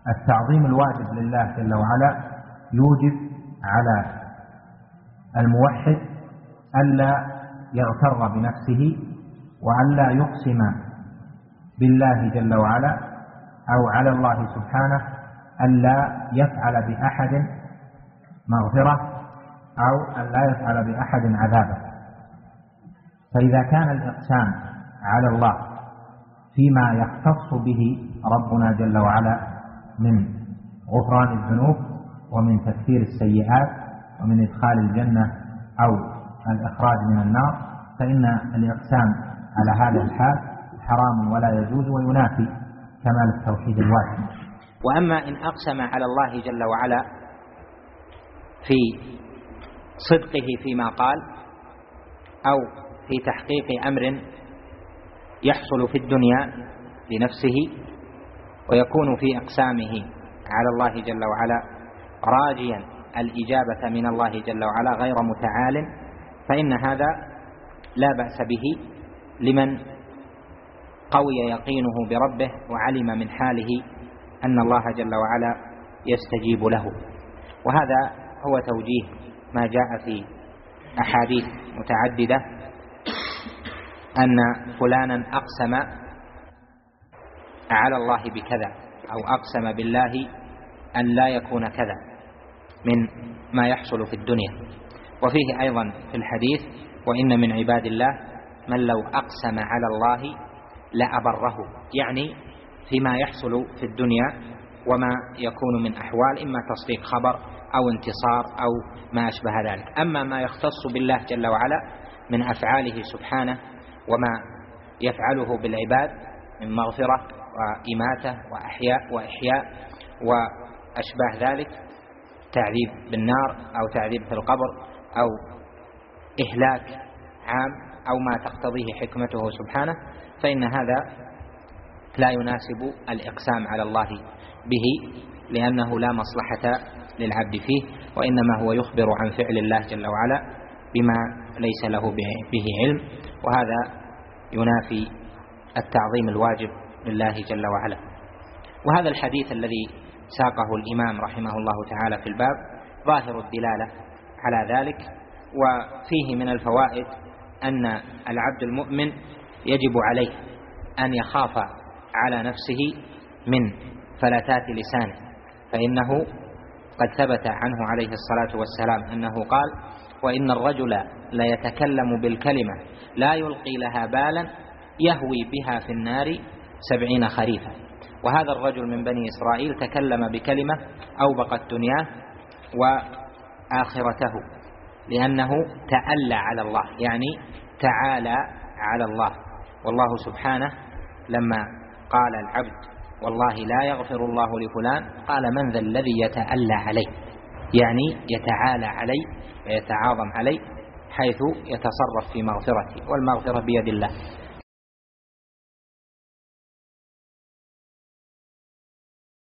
التعظيم الواجب لله جل وعلا يوجب على الموحد ألا يغتر بنفسه وألا يقسم بالله جل وعلا أو على الله سبحانه ألا يفعل بأحد مغفرة أو ألا يفعل بأحد عذابا. فإذا كان الإقسام على الله فيما يختص به ربنا جل وعلا من غفران الذنوب ومن تكفير السيئات ومن إدخال الجنة أو الإخراج من النار، فإن الإقسام على هذا الحال حرام ولا يجوز وينافي كمال التوحيد الواجب. وأما إن أقسم على الله جل وعلا في صدقه فيما قال أو في تحقيق أمر يحصل في الدنيا لنفسه ويكون في أقسامه على الله جل وعلا راجيا الإجابة من الله جل وعلا غير متعال، فإن هذا لا بأس به لمن قوي يقينه بربه وعلم من حاله أن الله جل وعلا يستجيب له. وهذا هو توجيه ما جاء في أحاديث متعددة أن فلانا أقسم على الله بكذا أو أقسم بالله أن لا يكون كذا من ما يحصل في الدنيا. وفيه أيضا في الحديث: وإن من عباد الله من لو أقسم على الله لأبره، يعني فيما يحصل في الدنيا وما يكون من أحوال إما تصديق خبر أو انتصار أو ما أشبه ذلك. أما ما يختص بالله جل وعلا من أفعاله سبحانه وما يفعله بالعباد من مغفرة وإماتة وإحياء وأشباه ذلك، تعذيب بالنار أو تعذيب في القبر أو إهلاك عام أو ما تقتضيه حكمته سبحانه، فإن هذا لا يناسب الإقسام على الله به، لأنه لا مصلحة للعبد فيه، وإنما هو يخبر عن فعل الله جل وعلا بما ليس له به علم، وهذا ينافي التعظيم الواجب لله جل وعلا. وهذا الحديث الذي ساقه الإمام رحمه الله تعالى في الباب ظاهر الدلالة على ذلك. وفيه من الفوائد أن العبد المؤمن يجب عليه أن يخاف على نفسه من فلتات لسانه، فإنه قد ثبت عنه عليه الصلاة والسلام أنه قال: وإن الرجل ليتكلم بالكلمة لا يلقي لها بالا يهوي بها في النار 70 خريفا. وهذا الرجل من بني إسرائيل تكلم بكلمة أوبقت دنياه وآخرته، لأنه تألى على الله، يعني تعالى على الله. والله سبحانه لما قال العبد والله لا يغفر الله لفلان قال: من ذا الذي يتألى عليه، يعني يتعالى عليه ويتعاظم عليه حيث يتصرف في مغفرته، والمغفرة بيد الله.